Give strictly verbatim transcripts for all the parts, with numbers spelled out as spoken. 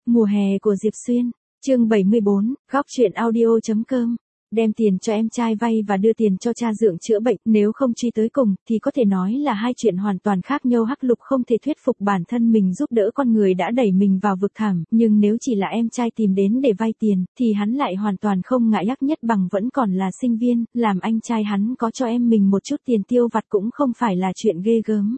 Mùa hè của Diệp Xuyên, chương bảy mươi bốn, góc truyện audio chấm com. Đem tiền cho em trai vay và đưa tiền cho cha dượng chữa bệnh, nếu không truy tới cùng, thì có thể nói là hai chuyện hoàn toàn khác nhau. Hắc Lục không thể thuyết phục bản thân mình giúp đỡ con người đã đẩy mình vào vực thẳm, nhưng nếu chỉ là em trai tìm đến để vay tiền, thì hắn lại hoàn toàn không ngại. Hắc Nhất Bằng vẫn còn là sinh viên, làm anh trai hắn có cho em mình một chút tiền tiêu vặt cũng không phải là chuyện ghê gớm.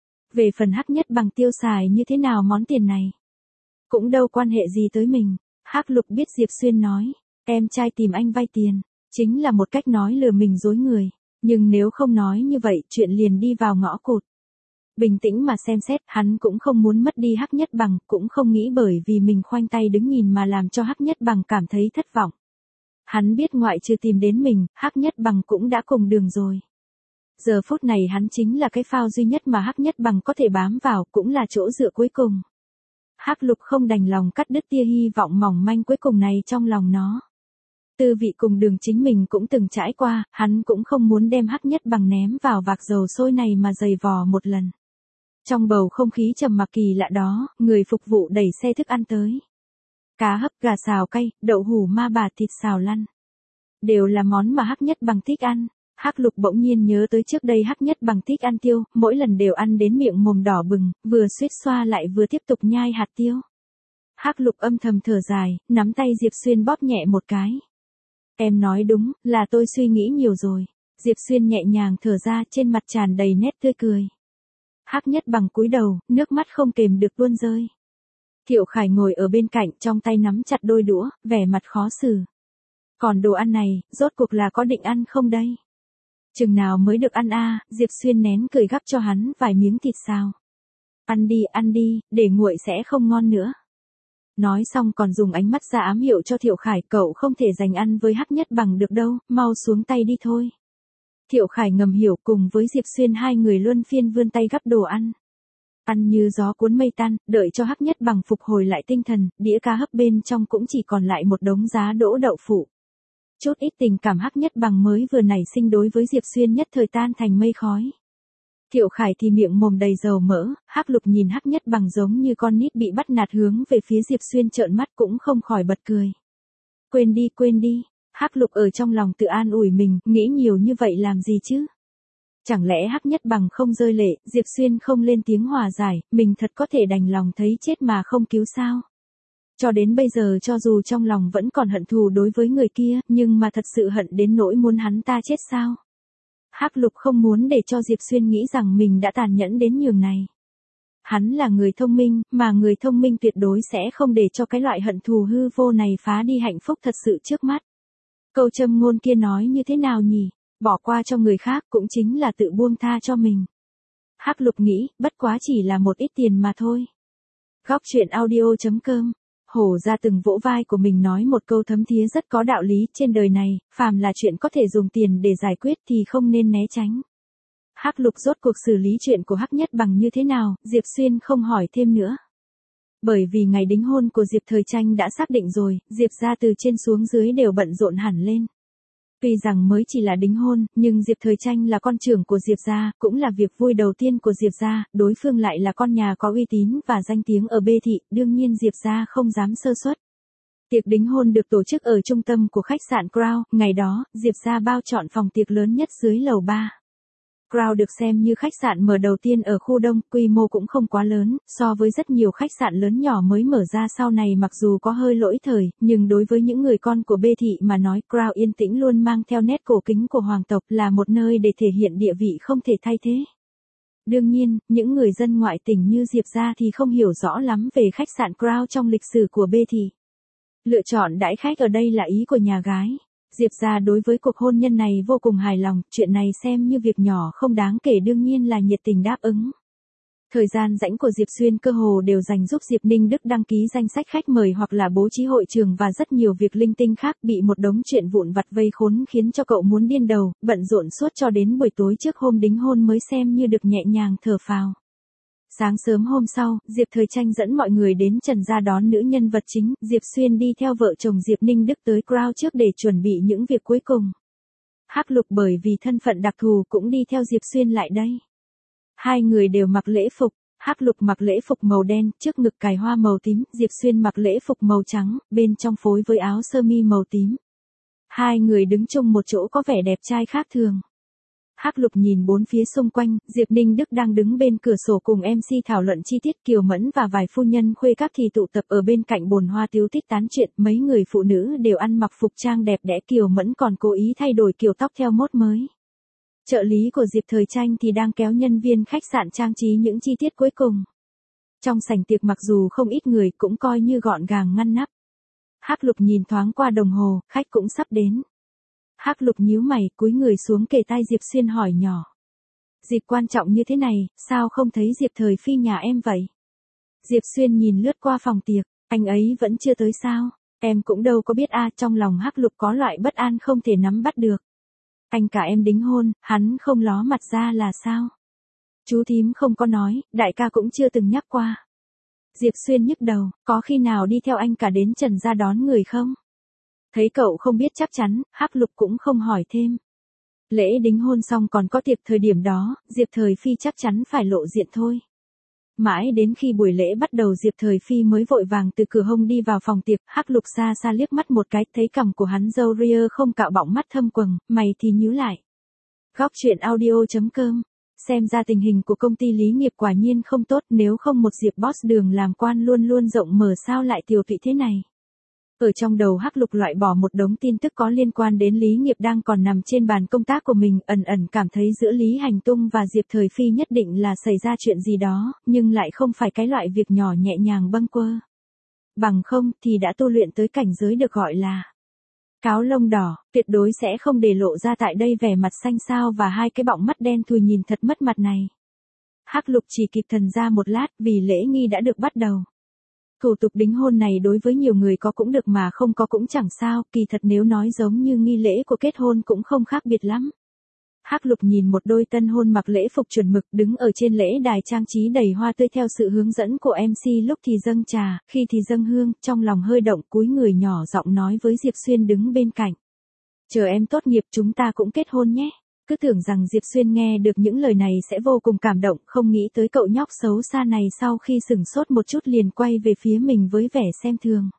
Về phần Hắc Nhất Bằng tiêu xài như thế nào món tiền này, cũng đâu quan hệ gì tới mình. Hắc Lục biết Diệp Xuyên nói, em trai tìm anh vay tiền, chính là một cách nói lừa mình dối người, nhưng nếu không nói như vậy, chuyện liền đi vào ngõ cụt. Bình tĩnh mà xem xét, hắn cũng không muốn mất đi Hắc Nhất Bằng, cũng không nghĩ bởi vì mình khoanh tay đứng nhìn mà làm cho Hắc Nhất Bằng cảm thấy thất vọng. Hắn biết ngoại trừ tìm đến mình, Hắc Nhất Bằng cũng đã cùng đường rồi. Giờ phút này hắn chính là cái phao duy nhất mà Hắc Nhất Bằng có thể bám vào, cũng là chỗ dựa cuối cùng. Hắc Lục không đành lòng cắt đứt tia hy vọng mỏng manh cuối cùng này trong lòng nó. Tư vị cùng đường chính mình cũng từng trải qua, hắn cũng không muốn đem Hắc Nhất Bằng ném vào vạc dầu sôi này mà giày vò một lần. Trong bầu không khí trầm mặc kỳ lạ đó, người phục vụ đẩy xe thức ăn tới. Cá hấp, gà xào cay, đậu hủ ma bà, thịt xào lăn. Đều là món mà Hắc Nhất Bằng thích ăn. Hắc Lục bỗng nhiên nhớ tới trước đây Hắc Nhất Bằng thích ăn tiêu, mỗi lần đều ăn đến miệng mồm đỏ bừng, vừa suýt xoa lại vừa tiếp tục nhai hạt tiêu. Hắc Lục âm thầm thở dài, nắm tay Diệp Xuyên bóp nhẹ một cái. Em nói đúng, là tôi suy nghĩ nhiều rồi. Diệp Xuyên nhẹ nhàng thở ra, trên mặt tràn đầy nét tươi cười. Hắc Nhất Bằng cúi đầu, nước mắt không kềm được tuôn rơi. Thiệu Khải ngồi ở bên cạnh, trong tay nắm chặt đôi đũa, vẻ mặt khó xử. Còn đồ ăn này, rốt cuộc là có định ăn không đây? Chừng nào mới được ăn a? À, Diệp Xuyên nén cười gắp cho hắn vài miếng thịt xào. Ăn đi, ăn đi, để nguội sẽ không ngon nữa. Nói xong còn dùng ánh mắt ra ám hiệu cho Thiệu Khải, cậu không thể giành ăn với Hắc Nhất Bằng được đâu, mau xuống tay đi thôi. Thiệu Khải ngầm hiểu, cùng với Diệp Xuyên hai người luân phiên vươn tay gắp đồ ăn. Ăn như gió cuốn mây tan, đợi cho Hắc Nhất Bằng phục hồi lại tinh thần, đĩa cá hấp bên trong cũng chỉ còn lại một đống giá đỗ đậu phụ. Chút ít tình cảm Hắc Nhất Bằng mới vừa nảy sinh đối với Diệp Xuyên nhất thời tan thành mây khói. Thiệu Khải thì miệng mồm đầy dầu mỡ, Hắc Lục nhìn Hắc Nhất Bằng giống như con nít bị bắt nạt hướng về phía Diệp Xuyên trợn mắt cũng không khỏi bật cười. Quên đi, quên đi, Hắc Lục ở trong lòng tự an ủi mình, nghĩ nhiều như vậy làm gì chứ? Chẳng lẽ Hắc Nhất Bằng không rơi lệ, Diệp Xuyên không lên tiếng hòa giải, mình thật có thể đành lòng thấy chết mà không cứu sao? Cho đến bây giờ cho dù trong lòng vẫn còn hận thù đối với người kia, nhưng mà thật sự hận đến nỗi muốn hắn ta chết sao? Hắc Lục không muốn để cho Diệp Xuyên nghĩ rằng mình đã tàn nhẫn đến nhường này. Hắn là người thông minh, mà người thông minh tuyệt đối sẽ không để cho cái loại hận thù hư vô này phá đi hạnh phúc thật sự trước mắt. Câu châm ngôn kia nói như thế nào nhỉ? Bỏ qua cho người khác cũng chính là tự buông tha cho mình. Hắc Lục nghĩ, bất quá chỉ là một ít tiền mà thôi. Góc truyện audio chấm com. Hổ ra từng vỗ vai của mình nói một câu thấm thía rất có đạo lý, trên đời này, phàm là chuyện có thể dùng tiền để giải quyết thì không nên né tránh. Hắc Lục rốt cuộc xử lý chuyện của Hắc Nhất Bằng như thế nào, Diệp Xuyên không hỏi thêm nữa. Bởi vì ngày đính hôn của Diệp Thời Tranh đã xác định rồi, Diệp gia từ trên xuống dưới đều bận rộn hẳn lên. Tuy rằng mới chỉ là đính hôn, nhưng Diệp Thời Tranh là con trưởng của Diệp gia, cũng là việc vui đầu tiên của Diệp gia, đối phương lại là con nhà có uy tín và danh tiếng ở B thị, đương nhiên Diệp gia không dám sơ suất. Tiệc đính hôn được tổ chức ở trung tâm của khách sạn Crown, ngày đó, Diệp gia bao chọn phòng tiệc lớn nhất dưới lầu ba. Crown được xem như khách sạn mở đầu tiên ở khu Đông, quy mô cũng không quá lớn, so với rất nhiều khách sạn lớn nhỏ mới mở ra sau này mặc dù có hơi lỗi thời, nhưng đối với những người con của B thị mà nói, Crown yên tĩnh luôn mang theo nét cổ kính của hoàng tộc, là một nơi để thể hiện địa vị không thể thay thế. Đương nhiên, những người dân ngoại tỉnh như Diệp gia thì không hiểu rõ lắm về khách sạn Crown trong lịch sử của B thị. Lựa chọn đãi khách ở đây là ý của nhà gái. Diệp gia đối với cuộc hôn nhân này vô cùng hài lòng, chuyện này xem như việc nhỏ không đáng kể đương nhiên là nhiệt tình đáp ứng. Thời gian rảnh của Diệp Xuyên cơ hồ đều dành giúp Diệp Ninh Đức đăng ký danh sách khách mời hoặc là bố trí hội trường và rất nhiều việc linh tinh khác, bị một đống chuyện vụn vặt vây khốn khiến cho cậu muốn điên đầu, bận rộn suốt cho đến buổi tối trước hôm đính hôn mới xem như được nhẹ nhàng thở phào. Sáng sớm hôm sau, Diệp Thời Tranh dẫn mọi người đến Trần gia đón nữ nhân vật chính, Diệp Xuyên đi theo vợ chồng Diệp Ninh Đức tới Crown trước để chuẩn bị những việc cuối cùng. Hắc Lục bởi vì thân phận đặc thù cũng đi theo Diệp Xuyên lại đây. Hai người đều mặc lễ phục, Hắc Lục mặc lễ phục màu đen, trước ngực cài hoa màu tím, Diệp Xuyên mặc lễ phục màu trắng, bên trong phối với áo sơ mi màu tím. Hai người đứng chung một chỗ có vẻ đẹp trai khác thường. Hắc Lục nhìn bốn phía xung quanh, Diệp Ninh Đức đang đứng bên cửa sổ cùng em xê thảo luận chi tiết, Kiều Mẫn và vài phu nhân khuê các thì tụ tập ở bên cạnh bồn hoa tíu tít tán chuyện, mấy người phụ nữ đều ăn mặc phục trang đẹp đẽ, Kiều Mẫn còn cố ý thay đổi kiểu tóc theo mốt mới. Trợ lý của Diệp Thời Tranh thì đang kéo nhân viên khách sạn trang trí những chi tiết cuối cùng. Trong sảnh tiệc mặc dù không ít người cũng coi như gọn gàng ngăn nắp. Hắc Lục nhìn thoáng qua đồng hồ, khách cũng sắp đến. Hắc Lục nhíu mày, cúi người xuống kề tai Diệp Xuyên hỏi nhỏ. Dịp quan trọng như thế này, sao không thấy Diệp Thời Phi nhà em vậy? Diệp Xuyên nhìn lướt qua phòng tiệc, anh ấy vẫn chưa tới sao? Em cũng đâu có biết a. Trong lòng Hắc Lục có loại bất an không thể nắm bắt được. Anh cả em đính hôn, hắn không ló mặt ra là sao? Chú thím không có nói, đại ca cũng chưa từng nhắc qua. Diệp Xuyên nhức đầu, có khi nào đi theo anh cả đến Trần gia đón người không? Thấy cậu không biết chắc chắn, Hắc Lục cũng không hỏi thêm. Lễ đính hôn xong còn có tiệc, thời điểm đó, Diệp Thời Phi chắc chắn phải lộ diện thôi. Mãi đến khi buổi lễ bắt đầu Diệp Thời Phi mới vội vàng từ cửa hông đi vào phòng tiệc, Hắc Lục xa xa liếc mắt một cái, thấy cằm của hắn râu ria không cạo bọng, mắt thâm quầng, mày thì nhíu lại. Góc truyện audio chấm com. Xem ra tình hình của công ty Lý Nghiệp quả nhiên không tốt, nếu không một Diệp boss đường làm quan luôn luôn rộng mở sao lại tiều tụy thế này. Ở trong đầu Hắc Lục loại bỏ một đống tin tức có liên quan đến Lý Nghiệp đang còn nằm trên bàn công tác của mình, ẩn ẩn cảm thấy giữa Lý Hành Tung và Diệp Thời Phi nhất định là xảy ra chuyện gì đó, nhưng lại không phải cái loại việc nhỏ nhẹ nhàng bâng quơ. Bằng không thì đã tu luyện tới cảnh giới được gọi là cáo lông đỏ, tuyệt đối sẽ không để lộ ra tại đây vẻ mặt xanh xao và hai cái bọng mắt đen thui nhìn thật mất mặt này. Hắc Lục chỉ kịp thần ra một lát vì lễ nghi đã được bắt đầu. Thủ tục đính hôn này đối với nhiều người có cũng được mà không có cũng chẳng sao, kỳ thật nếu nói giống như nghi lễ của kết hôn cũng không khác biệt lắm. Hắc Lục nhìn một đôi tân hôn mặc lễ phục chuẩn mực đứng ở trên lễ đài trang trí đầy hoa tươi theo sự hướng dẫn của em xê, lúc thì dâng trà, khi thì dâng hương, trong lòng hơi động, cúi người nhỏ giọng nói với Diệp Xuyên đứng bên cạnh. Chờ em tốt nghiệp chúng ta cũng kết hôn nhé. Cứ tưởng rằng Diệp Xuyên nghe được những lời này sẽ vô cùng cảm động, không nghĩ tới cậu nhóc xấu xa này sau khi sửng sốt một chút liền quay về phía mình với vẻ xem thường.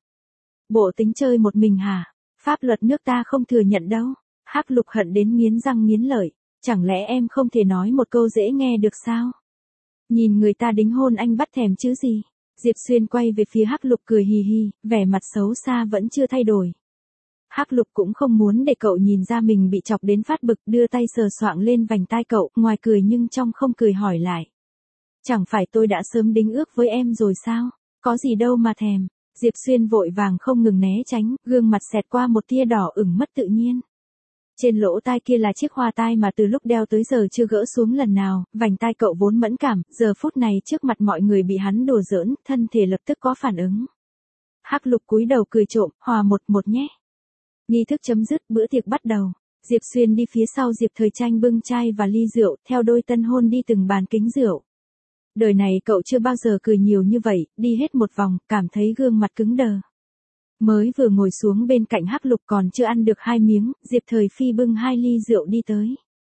Bộ tính chơi một mình hả? Pháp luật nước ta không thừa nhận đâu. Hắc Lục hận đến nghiến răng nghiến lợi. Chẳng lẽ em không thể nói một câu dễ nghe được sao? Nhìn người ta đính hôn anh bắt thèm chứ gì? Diệp Xuyên quay về phía Hắc Lục cười hì hì, vẻ mặt xấu xa vẫn chưa thay đổi. Hắc Lục cũng không muốn để cậu nhìn ra mình bị chọc đến phát bực, đưa tay sờ soạng lên vành tai cậu, ngoài cười nhưng trong không cười hỏi lại. Chẳng phải tôi đã sớm đính ước với em rồi sao? Có gì đâu mà thèm. Diệp Xuyên vội vàng không ngừng né tránh, gương mặt xẹt qua một tia đỏ ửng mất tự nhiên. Trên lỗ tai kia là chiếc hoa tai mà từ lúc đeo tới giờ chưa gỡ xuống lần nào, vành tai cậu vốn mẫn cảm, giờ phút này trước mặt mọi người bị hắn đùa giỡn, thân thể lập tức có phản ứng. Hắc Lục cúi đầu cười trộm, hòa một một nhé. Nghi thức chấm dứt, bữa tiệc bắt đầu. Diệp Xuyên đi phía sau Diệp Thời Tranh bưng chai và ly rượu, theo đôi tân hôn đi từng bàn kính rượu. Đời này cậu chưa bao giờ cười nhiều như vậy, đi hết một vòng, cảm thấy gương mặt cứng đờ. Mới vừa ngồi xuống bên cạnh Hắc Lục còn chưa ăn được hai miếng, Diệp Thời Phi bưng hai ly rượu đi tới.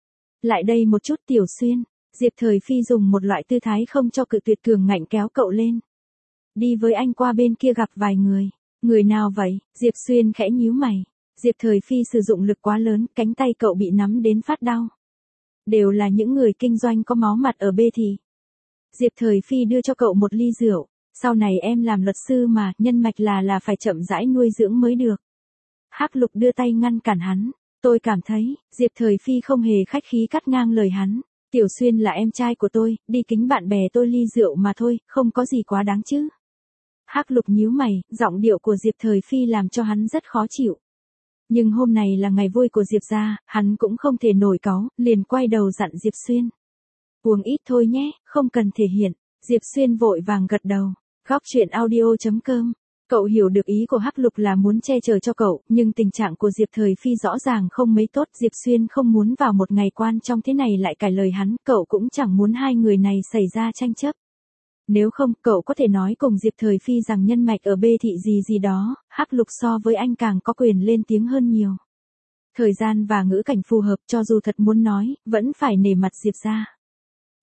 Lại đây một chút Tiểu Xuyên. Diệp Thời Phi dùng một loại tư thái không cho cự tuyệt cường ngạnh kéo cậu lên. Đi với anh qua bên kia gặp vài người. Người nào vậy? Diệp Xuyên khẽ nhíu mày. Diệp Thời Phi sử dụng lực quá lớn, cánh tay cậu bị nắm đến phát đau. Đều là những người kinh doanh có máu mặt ở bê thì. Diệp Thời Phi đưa cho cậu một ly rượu. Sau này em làm luật sư mà, nhân mạch là là phải chậm rãi nuôi dưỡng mới được. Hắc Lục đưa tay ngăn cản hắn. Tôi cảm thấy, Diệp Thời Phi không hề khách khí cắt ngang lời hắn. Tiểu Xuyên là em trai của tôi, đi kính bạn bè tôi ly rượu mà thôi, không có gì quá đáng chứ. Hắc Lục nhíu mày, giọng điệu của Diệp Thời Phi làm cho hắn rất khó chịu. Nhưng hôm này là ngày vui của Diệp gia, hắn cũng không thể nổi cáu, liền quay đầu dặn Diệp Xuyên. Uống ít thôi nhé, không cần thể hiện. Diệp Xuyên vội vàng gật đầu. Góc truyện audio chấm com. Cậu hiểu được ý của Hắc Lục là muốn che chở cho cậu, nhưng tình trạng của Diệp Thời Phi rõ ràng không mấy tốt. Diệp Xuyên không muốn vào một ngày quan trọng thế này lại cãi lời hắn, cậu cũng chẳng muốn hai người này xảy ra tranh chấp. Nếu không, cậu có thể nói cùng Diệp Thời Phi rằng nhân mạch ở bê thị gì gì đó, Hắc Lục so với anh càng có quyền lên tiếng hơn nhiều. Thời gian và ngữ cảnh phù hợp, cho dù thật muốn nói, vẫn phải nể mặt Diệp ra.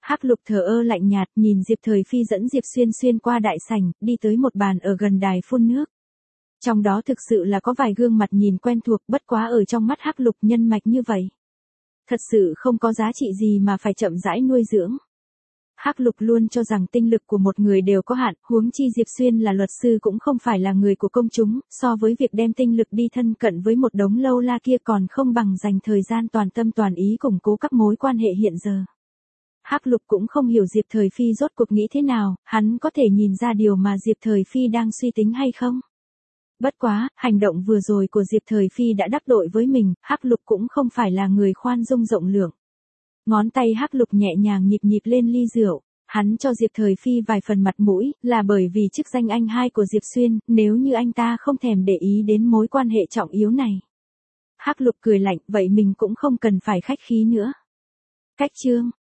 Hắc Lục thờ ơ lạnh nhạt nhìn Diệp Thời Phi dẫn Diệp Xuyên xuyên qua đại sảnh, đi tới một bàn ở gần đài phun nước. Trong đó thực sự là có vài gương mặt nhìn quen thuộc, bất quá ở trong mắt Hắc Lục nhân mạch như vậy. Thật sự không có giá trị gì mà phải chậm rãi nuôi dưỡng. Hắc Lục luôn cho rằng tinh lực của một người đều có hạn, huống chi Diệp Xuyên là luật sư cũng không phải là người của công chúng, so với việc đem tinh lực đi thân cận với một đống lâu la kia còn không bằng dành thời gian toàn tâm toàn ý củng cố các mối quan hệ hiện giờ. Hắc Lục cũng không hiểu Diệp Thời Phi rốt cuộc nghĩ thế nào, hắn có thể nhìn ra điều mà Diệp Thời Phi đang suy tính hay không? Bất quá, hành động vừa rồi của Diệp Thời Phi đã đắc tội với mình, Hắc Lục cũng không phải là người khoan dung rộng lượng. Ngón tay Hắc Lục nhẹ nhàng nhịp nhịp lên ly rượu, hắn cho Diệp Thời Phi vài phần mặt mũi, là bởi vì chức danh anh hai của Diệp Xuyên, nếu như anh ta không thèm để ý đến mối quan hệ trọng yếu này. Hắc Lục cười lạnh, vậy mình cũng không cần phải khách khí nữa. Cách chương